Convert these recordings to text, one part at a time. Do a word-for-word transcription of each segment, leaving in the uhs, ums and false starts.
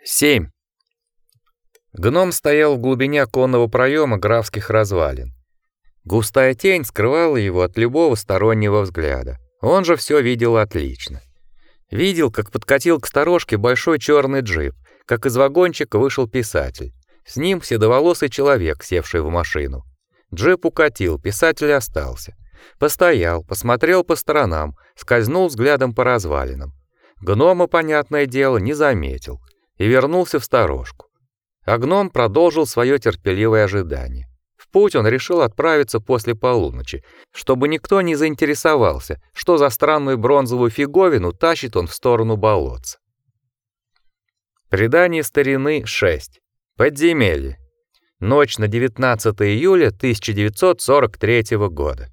семь. Гном стоял в глубине оконного проема графских развалин. Густая тень скрывала его от любого стороннего взгляда. Он же все видел отлично. Видел, как подкатил к сторожке большой черный джип, как из вагончика вышел писатель. С ним седоволосый человек, севший в машину. Джип укатил, писатель остался. Постоял, посмотрел по сторонам, скользнул взглядом по развалинам. Гнома, понятное дело, не заметил и вернулся в сторожку. А гном продолжил свое терпеливое ожидание. В путь он решил отправиться после полуночи, чтобы никто не заинтересовался, что за странную бронзовую фиговину тащит он в сторону болотца. Предание старины шесть. Подземелье. Ночь на девятнадцатое июля тысяча девятьсот сорок третьего года.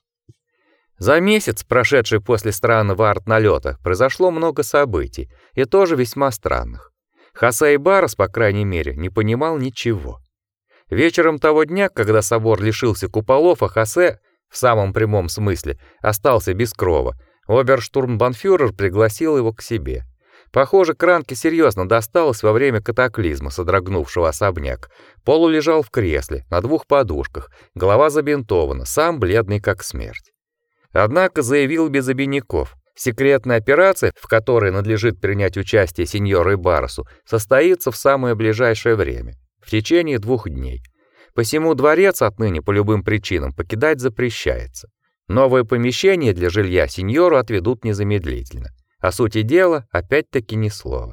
За месяц, прошедший после странного арт-налета, произошло много событий, и тоже весьма странных. Хосе Барос, по крайней мере, не понимал ничего. Вечером того дня, когда собор лишился куполов, а Хосе, в самом прямом смысле, остался без крова, оберштурмбанфюрер пригласил его к себе. Похоже, Кранке серьезно досталось во время катаклизма, содрогнувшего особняк. Полу лежал в кресле, на двух подушках, голова забинтована, сам бледный как смерть. Однако заявил без обиняков: секретная операция, в которой надлежит принять участие сеньору Баросу, состоится в самое ближайшее время, в течение двух дней. Посему дворец отныне по любым причинам покидать запрещается. Новое помещение для жилья сеньору отведут незамедлительно. О сути дела опять-таки ни слова.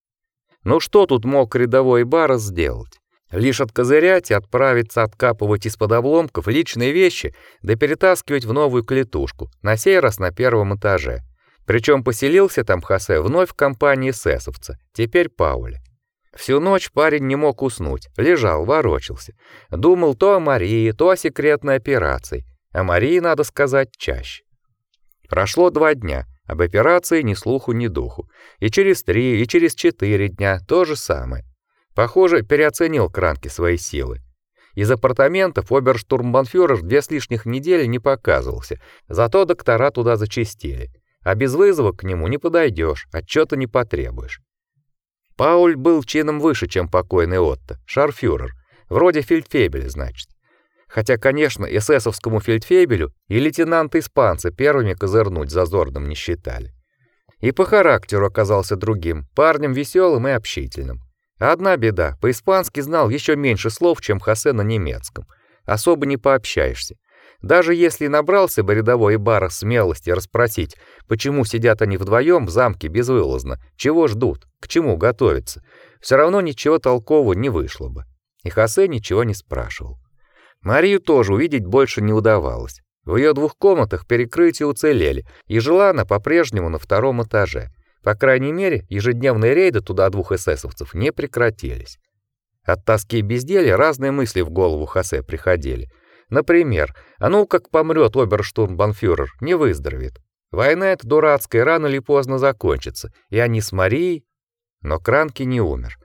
Ну что тут мог рядовой Барос сделать? Лишь откозырять и отправиться откапывать из-под обломков личные вещи, да перетаскивать в новую клетушку, на сей раз на первом этаже. Причем поселился там Хосе вновь в компании эсэсовца, теперь Пауля. Всю ночь парень не мог уснуть, лежал, ворочался. Думал то о Марии, то о секретной операции. О Марии, надо сказать, чаще. Прошло два дня, об операции ни слуху, ни духу. И через три, и через четыре дня то же самое. Похоже, переоценил Кранке свои силы. Из апартаментов оберштурмбанфюрер две с лишних недели не показывался, зато доктора туда зачастили. А без вызова к нему не подойдешь, отчета не потребуешь. Пауль был чином выше, чем покойный Отто, шарфюрер, вроде фельдфебеля, значит. Хотя, конечно, эсэсовскому фельдфебелю и лейтенанты-испанцы первыми козырнуть зазорным не считали. И по характеру оказался другим, парнем веселым и общительным. Одна беда, по-испански знал еще меньше слов, чем Хосе на немецком. Особо не пообщаешься. Даже если набрался бы рядовой Барос смелости расспросить, почему сидят они вдвоем в замке безвылазно, чего ждут, к чему готовятся, все равно ничего толкового не вышло бы. И Хосе ничего не спрашивал. Марию тоже увидеть больше не удавалось. В ее двух комнатах перекрытия уцелели, и жила она по-прежнему на втором этаже. По крайней мере, ежедневные рейды туда двух эсэсовцев не прекратились. От тоски и безделья разные мысли в голову Хосе приходили. Например, а ну как помрет оберштурмбанфюрер, не выздоровеет. Война эта дурацкая рано или поздно закончится, и они с Марией... Но Кранке не умер.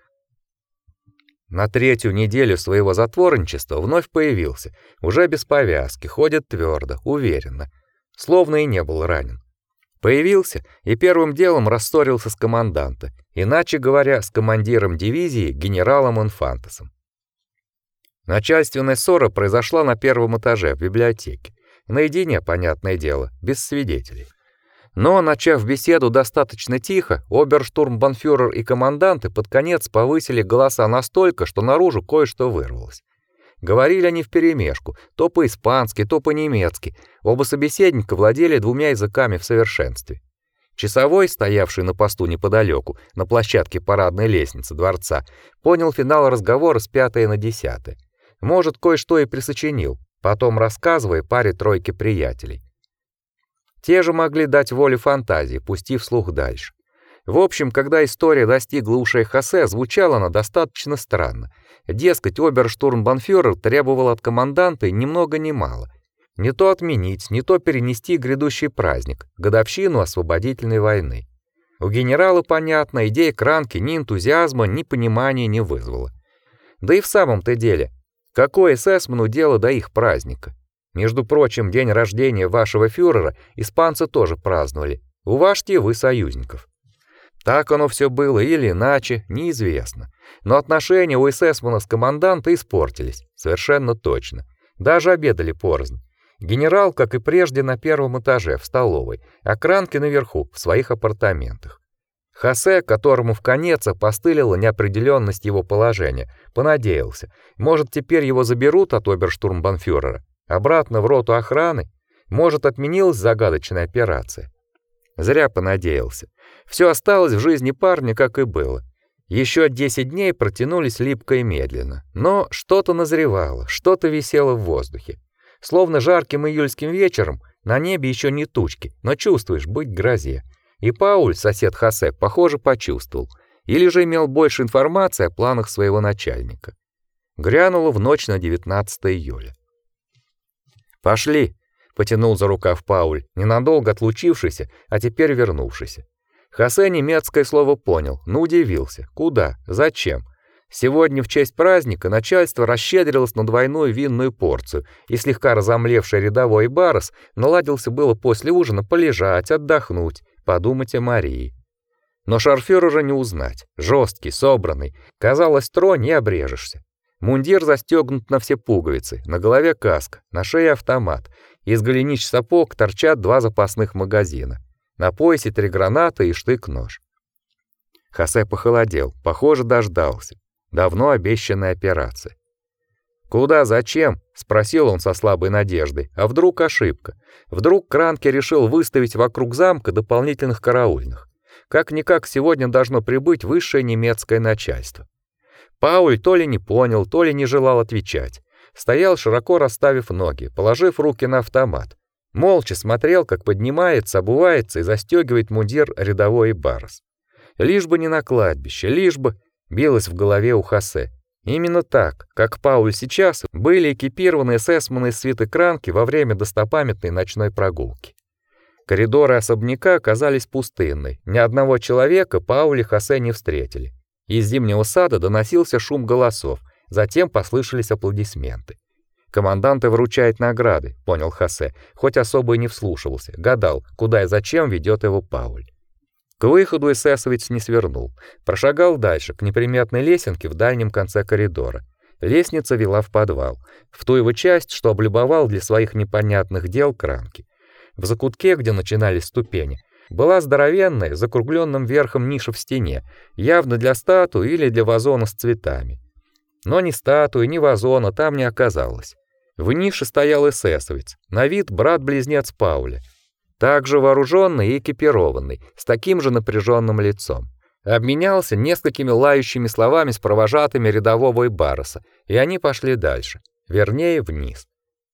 На третью неделю своего затворничества вновь появился, уже без повязки, ходит твердо, уверенно, словно и не был ранен. Появился и первым делом рассорился с команданта, иначе говоря, с командиром дивизии генералом Инфантесом. Начальственная ссора произошла на первом этаже в библиотеке, наедине, понятное дело, без свидетелей. Но, начав беседу достаточно тихо, оберштурмбанфюрер и команданты под конец повысили голоса настолько, что наружу кое-что вырвалось. Говорили они вперемешку, то по-испански, то по-немецки. Оба собеседника владели двумя языками в совершенстве. Часовой, стоявший на посту неподалеку, на площадке парадной лестницы дворца, понял финал разговора с пятой на десятое. Может, кое-что и присочинил, потом рассказывая паре-тройке приятелей. Те же могли дать волю фантазии, пустив слух дальше. В общем, когда история достигла ушей Хосе, звучала она достаточно странно. Дескать, оберштурмбанфюрер требовал от команданта ни много ни мало. Не то отменить, не то перенести грядущий праздник, годовщину освободительной войны. У генерала, понятно, идея Кранке ни энтузиазма, ни понимания не вызвала. Да и в самом-то деле, какое эсэсману дело до их праздника? Между прочим, день рождения вашего фюрера испанцы тоже праздновали. Уважьте вы союзников. Так оно все было или иначе, неизвестно. Но отношения у эсэсмана с команданта испортились, совершенно точно. Даже обедали порознь. Генерал, как и прежде, на первом этаже в столовой, а Кранке наверху в своих апартаментах. Хосе, которому вконец опостылила неопределенность его положения, понадеялся, может, теперь его заберут от оберштурмбанфюрера обратно в роту охраны, может, отменилась загадочная операция. Зря понадеялся. Все осталось в жизни парня, как и было. Еще десять дней протянулись липко и медленно, но что-то назревало, что-то висело в воздухе. Словно жарким июльским вечером на небе еще не тучки, но чувствуешь, быть грозе. И Пауль, сосед Хосе, похоже, почувствовал, или же имел больше информации о планах своего начальника. Грянуло в ночь на девятнадцатое июля. «Пошли», — потянул за рукав Пауль, ненадолго отлучившийся, а теперь вернувшийся. Хосе немецкое слово понял, но удивился. Куда? Зачем? Сегодня в честь праздника начальство расщедрилось на двойную винную порцию, и слегка разомлевший рядовой Барос наладился было после ужина полежать, отдохнуть, подумать о Марии. Но шарфюрера не узнать. Жесткий, собранный. Казалось, тронь и обрежешься. Мундир застегнут на все пуговицы, на голове каска, на шее автомат. Из голенищ сапог торчат два запасных магазина. На поясе три гранаты и штык-нож. Хосе похолодел, похоже, дождался. Давно обещанная операция. «Куда, зачем?» — спросил он со слабой надеждой. А вдруг ошибка? Вдруг Кранке решил выставить вокруг замка дополнительных караульных? Как-никак сегодня должно прибыть высшее немецкое начальство. Пауль то ли не понял, то ли не желал отвечать. Стоял, широко расставив ноги, положив руки на автомат. Молча смотрел, как поднимается, обувается и застегивает мундир рядовой Барос. Лишь бы не на кладбище, лишь бы... Билось в голове у Хосе. Именно так, как Пауль сейчас, были экипированы эсэсманы из свиты Кранки во время достопамятной ночной прогулки. Коридоры особняка оказались пустынны. Ни одного человека Пауль и Хосе не встретили. Из зимнего сада доносился шум голосов, затем послышались аплодисменты. Команданты вручают награды, понял Хосе, хоть особо и не вслушивался, гадал, куда и зачем ведет его Пауль. К выходу эсэсовец не свернул, прошагал дальше, к неприметной лесенке в дальнем конце коридора. Лестница вела в подвал, в ту его часть, что облюбовал для своих непонятных дел Кранки. В закутке, где начинались ступени, была здоровенная, закругленным верхом ниша в стене, явно для статуи или для вазона с цветами. Но ни статуи, ни вазона там не оказалось. В нише стоял эсэсовец, на вид брат-близнец Пауля, также вооруженный и экипированный, с таким же напряженным лицом. Обменялся несколькими лающими словами с провожатыми рядового Бароса, и они пошли дальше, вернее, вниз.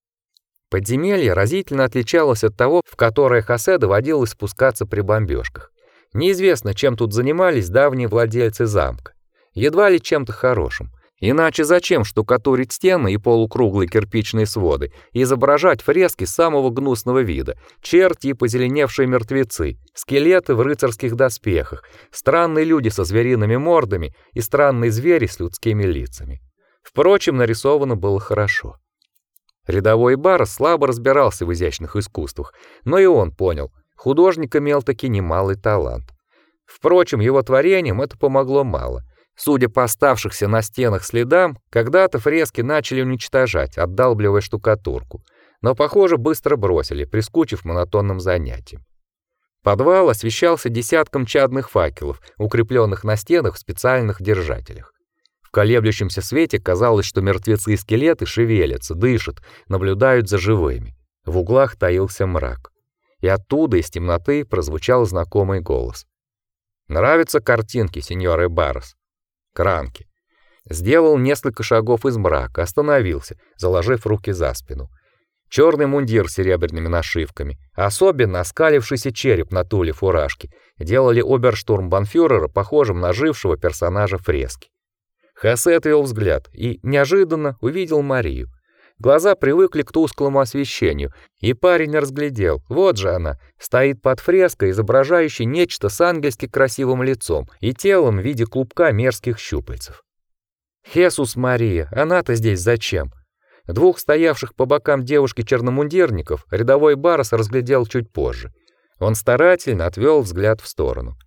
Подземелье разительно отличалось от того, в которое Хосе доводилось спускаться при бомбежках. Неизвестно, чем тут занимались давние владельцы замка. Едва ли чем-то хорошим. Иначе зачем штукатурить стены и полукруглые кирпичные своды и изображать фрески самого гнусного вида: черти и позеленевшие мертвецы, скелеты в рыцарских доспехах, странные люди со звериными мордами и странные звери с людскими лицами. Впрочем, нарисовано было хорошо. Рядовой Барос слабо разбирался в изящных искусствах, но и он понял, художник имел таки немалый талант. Впрочем, его творениям это помогло мало. Судя по оставшихся на стенах следам, когда-то фрески начали уничтожать, отдалбливая штукатурку, но, похоже, быстро бросили, прискучив монотонным занятием. Подвал освещался десятком чадных факелов, укрепленных на стенах в специальных держателях. В колеблющемся свете казалось, что мертвецы и скелеты шевелятся, дышат, наблюдают за живыми. В углах таился мрак. И оттуда, из темноты, прозвучал знакомый голос. «Нравятся картинки, сеньор Барос?» Кранки. Сделал несколько шагов из мрака, остановился, заложив руки за спину. Черный мундир с серебряными нашивками, а особенно оскалившийся череп на туле фуражки, делали оберштурмбанфюрера похожим на жившего персонажа фрески. Хосе отвел взгляд и неожиданно увидел Марию. Глаза привыкли к тусклому освещению, и парень разглядел. Вот же она, стоит под фреской, изображающей нечто с ангельски красивым лицом и телом в виде клубка мерзких щупальцев. Хесус Мария, она-то здесь зачем? Двух стоявших по бокам девушки-черномундирников рядовой Барос разглядел чуть позже. Он старательно отвел взгляд в сторону.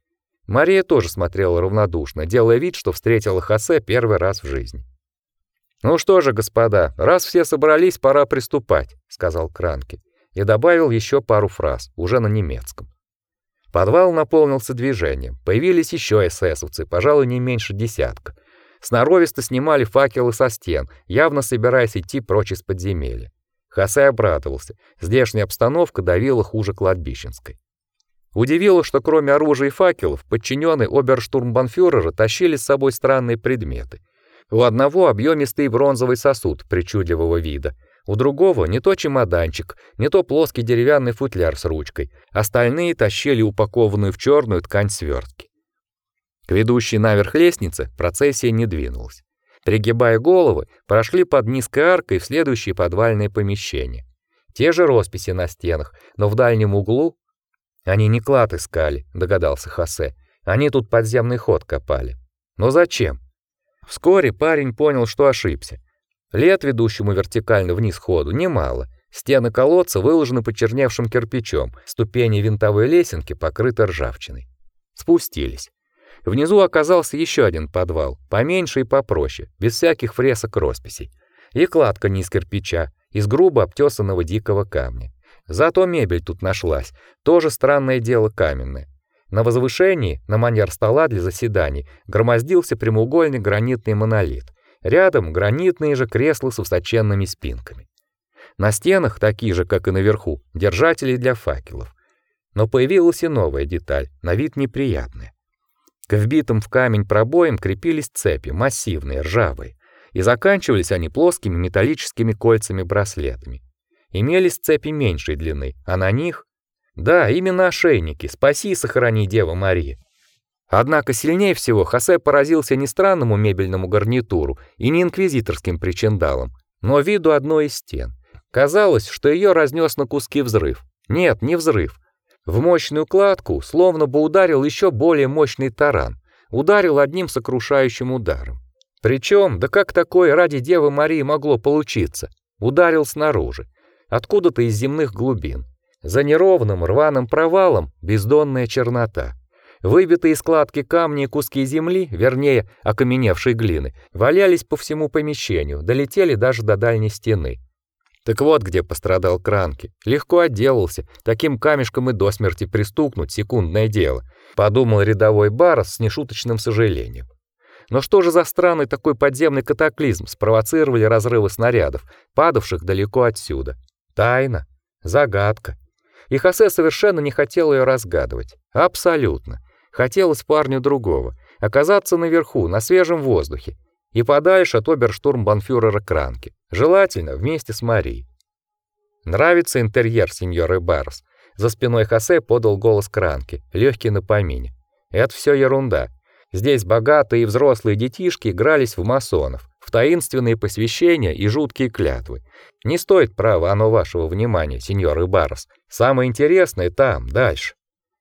Мария тоже смотрела равнодушно, делая вид, что встретила Хосе первый раз в жизни. «Ну что же, господа, раз все собрались, пора приступать», — сказал Кранке и добавил еще пару фраз, уже на немецком. Подвал наполнился движением. Появились еще эсэсовцы, пожалуй, не меньше десятка. Сноровисто снимали факелы со стен, явно собираясь идти прочь из подземелья. Хосе обрадовался. Здешняя обстановка давила хуже кладбищенской. Удивило, что кроме оружия и факелов, подчиненные оберштурмбанфюрера тащили с собой странные предметы. У одного объемистый бронзовый сосуд причудливого вида, у другого не то чемоданчик, не то плоский деревянный футляр с ручкой. Остальные тащили упакованную в черную ткань свертки. К ведущей наверх лестнице процессия не двинулась. Пригибая головы, прошли под низкой аркой в следующие подвальные помещения. Те же росписи на стенах, но в дальнем углу они не клад искали, догадался Хосе. Они тут подземный ход копали. Но зачем? Вскоре парень понял, что ошибся. Лет, ведущему вертикально вниз ходу, немало. Стены колодца выложены почерневшим кирпичом, ступени винтовой лесенки покрыты ржавчиной. Спустились. Внизу оказался еще один подвал, поменьше и попроще, без всяких фресок росписей. И кладка не из кирпича, из грубо обтесанного дикого камня. Зато мебель тут нашлась, тоже странное дело каменное. На возвышении, на манер стола для заседаний, громоздился прямоугольный гранитный монолит. Рядом гранитные же кресла с высоченными спинками. На стенах, такие же, как и наверху, держатели для факелов. Но появилась и новая деталь, на вид неприятная. К вбитым в камень пробоям крепились цепи, массивные, ржавые, и заканчивались они плоскими металлическими кольцами-браслетами. Имелись цепи меньшей длины, а на них... Да, именно ошейники, спаси и сохрани, Дева Мария. Однако сильнее всего Хосе поразился не странному мебельному гарнитуру и не инквизиторским причиндалам, но виду одной из стен. Казалось, что ее разнес на куски взрыв. Нет, не взрыв. В мощную кладку словно бы ударил еще более мощный таран. Ударил одним сокрушающим ударом. Причем, да как такое ради Девы Марии могло получиться? Ударил снаружи, откуда-то из земных глубин. За неровным рваным провалом бездонная чернота. Выбитые из кладки камни и куски земли, вернее, окаменевшей глины, валялись по всему помещению, долетели даже до дальней стены. Так вот где пострадал Кранке. Легко отделался, таким камешком и до смерти пристукнуть секундное дело, подумал рядовой Барос с нешуточным сожалением. Но что же за странный такой подземный катаклизм спровоцировали разрывы снарядов, падавших далеко отсюда? Тайна, загадка. И Хосе совершенно не хотел ее разгадывать. Абсолютно. Хотелось парню другого — оказаться наверху, на свежем воздухе, и подальше от оберштурмбанфюрера Кранке, желательно вместе с Марией. «Нравится интерьер, сеньор Барос?» За спиной Хосе подал голос Кранке, легкий на помине. «Это все ерунда. Здесь богатые и взрослые детишки игрались в масонов, в таинственные посвящения и жуткие клятвы. Не стоит, право, оно вашего внимания, сеньор Барос. Самое интересное там, дальше».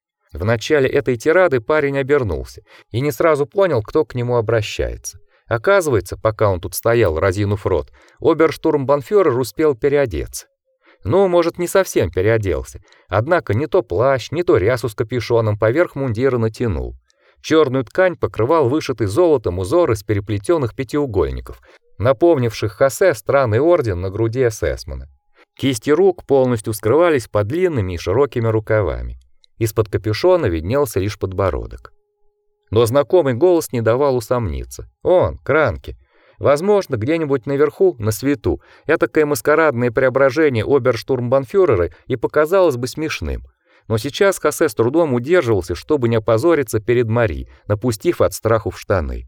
В начале этой тирады парень обернулся и не сразу понял, кто к нему обращается. Оказывается, пока он тут стоял, разинув рот, оберштурмбанфюрер успел переодеться. Ну, может, не совсем переоделся, однако не то плащ, не то рясу с капюшоном поверх мундира натянул. Черную ткань покрывал вышитый золотом узор из переплетенных пятиугольников, напомнивших Хосе странный орден на груди эсэсмена. Кисти рук полностью скрывались под длинными и широкими рукавами. Из-под капюшона виднелся лишь подбородок. Но знакомый голос не давал усомниться. Он, Кранке. Возможно, где-нибудь наверху, на свету, этакое маскарадное преображение оберштурмбанфюрера и показалось бы смешным. Но сейчас Хосе с трудом удерживался, чтобы не опозориться перед Мари, напустив от страху в штаны.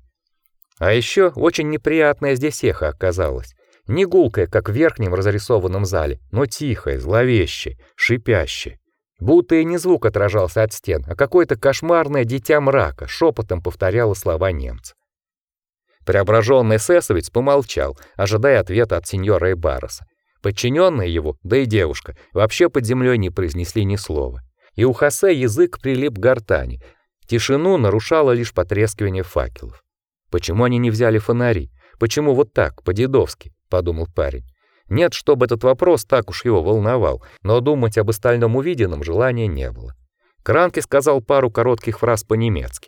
А еще очень неприятное здесь эхо оказалось. Не гулкое, как в верхнем разрисованном зале, но тихое, зловещее, шипящее. Будто и не звук отражался от стен, а какое-то кошмарное дитя мрака шепотом повторяло слова немца. Преображенный эсэсовец помолчал, ожидая ответа от сеньора Бароса. Подчиненные его, да и девушка, вообще под землей не произнесли ни слова. И у Хосе язык прилип к гортани. Тишину нарушало лишь потрескивание факелов. Почему они не взяли фонари? Почему вот так, по-дедовски, подумал парень. Нет, чтобы этот вопрос так уж его волновал, но думать об остальном увиденном желания не было. Кранке сказал пару коротких фраз по-немецки.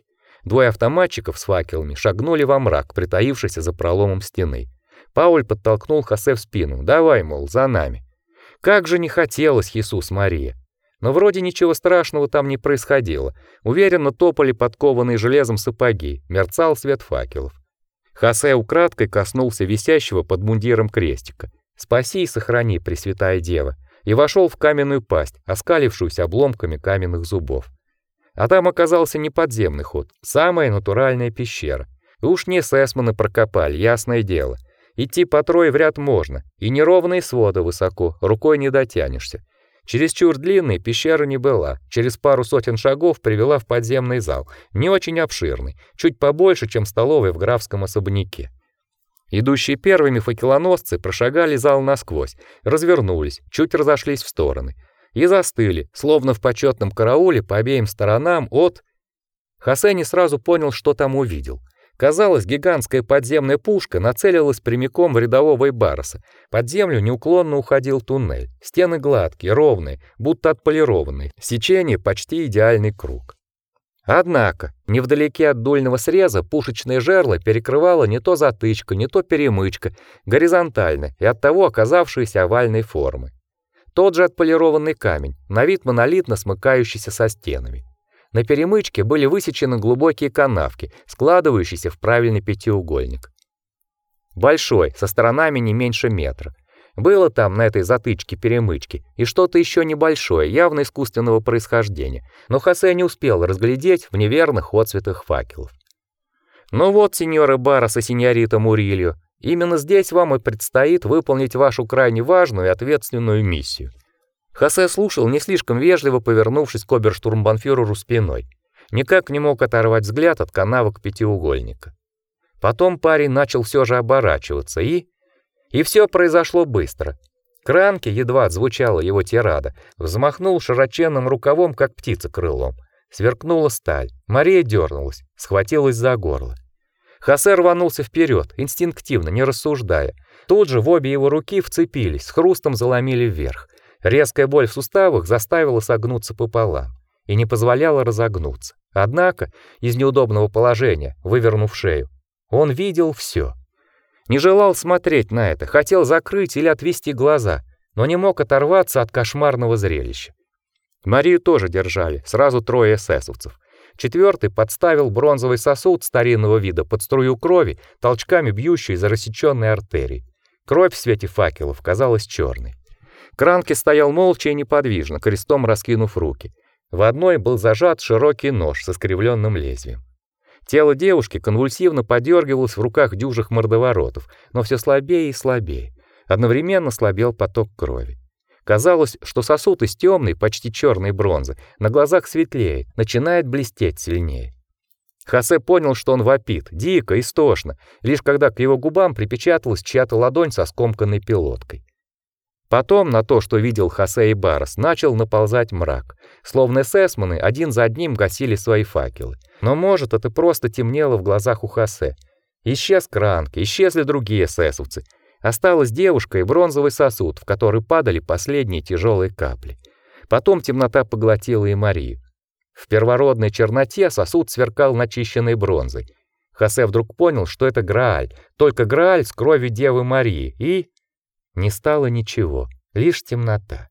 Двое автоматчиков с факелами шагнули во мрак, притаившийся за проломом стены. Пауль подтолкнул Хосе в спину. «Давай, мол, за нами». Как же не хотелось Иисус Мария. Но вроде ничего страшного там не происходило. Уверенно топали подкованные железом сапоги, мерцал свет факелов. Хосе украдкой коснулся висящего под мундиром крестика. «Спаси и сохрани, Пресвятая Дева», и вошел в каменную пасть, оскалившуюся обломками каменных зубов. А там оказался не подземный ход, самая натуральная пещера. И уж не эсэсманы прокопали, ясное дело. Идти по трое в ряд можно, и неровные своды высоко, рукой не дотянешься. Чересчур длинной пещера не была, через пару сотен шагов привела в подземный зал, не очень обширный, чуть побольше, чем столовая в графском особняке. Идущие первыми факелоносцы прошагали зал насквозь, развернулись, чуть разошлись в стороны и застыли, словно в почетном карауле по обеим сторонам от... Хосе не сразу понял, что там увидел. Казалось, гигантская подземная пушка нацелилась прямиком в рядового Эйбароса. Под землю неуклонно уходил туннель. Стены гладкие, ровные, будто отполированные. Сечение почти идеальный круг. Однако, невдалеке от дульного среза пушечное жерло перекрывало не то затычка, не то перемычка, горизонтально и оттого оказавшаяся овальной формы. Тот же отполированный камень, на вид монолитно смыкающийся со стенами. На перемычке были высечены глубокие канавки, складывающиеся в правильный пятиугольник. Большой, со сторонами не меньше метра. Было там на этой затычке перемычки и что-то еще небольшое, явно искусственного происхождения, но Хосе не успел разглядеть в неверных отсветах факелов. Ну вот, сеньоры Барос и сеньорита Мурильо, именно здесь вам и предстоит выполнить вашу крайне важную и ответственную миссию. Хосе слушал, не слишком вежливо повернувшись к оберштурмбанфюреру спиной. Никак не мог оторвать взгляд от канавок пятиугольника. Потом парень начал все же оборачиваться, и... И все произошло быстро. Кранке едва отзвучала его тирада, взмахнул широченным рукавом, как птица крылом. Сверкнула сталь. Мария дернулась, схватилась за горло. Хосе рванулся вперед, инстинктивно, не рассуждая. Тут же в обе его руки вцепились, с хрустом заломили вверх. Резкая боль в суставах заставила согнуться пополам и не позволяла разогнуться. Однако, из неудобного положения, вывернув шею, он видел все. Не желал смотреть на это, хотел закрыть или отвести глаза, но не мог оторваться от кошмарного зрелища. Марию тоже держали, сразу трое эсэсовцев. Четвертый подставил бронзовый сосуд старинного вида под струю крови, толчками бьющую из рассеченной артерии. Кровь в свете факелов казалась черной. Кранке стоял молча и неподвижно, крестом раскинув руки. В одной был зажат широкий нож со скривленным лезвием. Тело девушки конвульсивно подергивалось в руках дюжих мордоворотов, но все слабее и слабее. Одновременно слабел поток крови. Казалось, что сосуд из темной, почти черной бронзы на глазах светлеет, начинает блестеть сильнее. Хосе понял, что он вопит, дико, истошно, лишь когда к его губам припечаталась чья-то ладонь со скомканной пилоткой. Потом на то, что видел Хосе и Барос, начал наползать мрак, словно эсэсманы один за одним гасили свои факелы. Но, может, это просто темнело в глазах у Хосе. Исчез Кранке, исчезли другие эсэсовцы. Осталась девушка и бронзовый сосуд, в который падали последние тяжелые капли. Потом темнота поглотила и Марию. В первородной черноте сосуд сверкал начищенной бронзой. Хосе вдруг понял, что это Грааль, только Грааль с кровью Девы Марии, и... Не стало ничего, лишь темнота.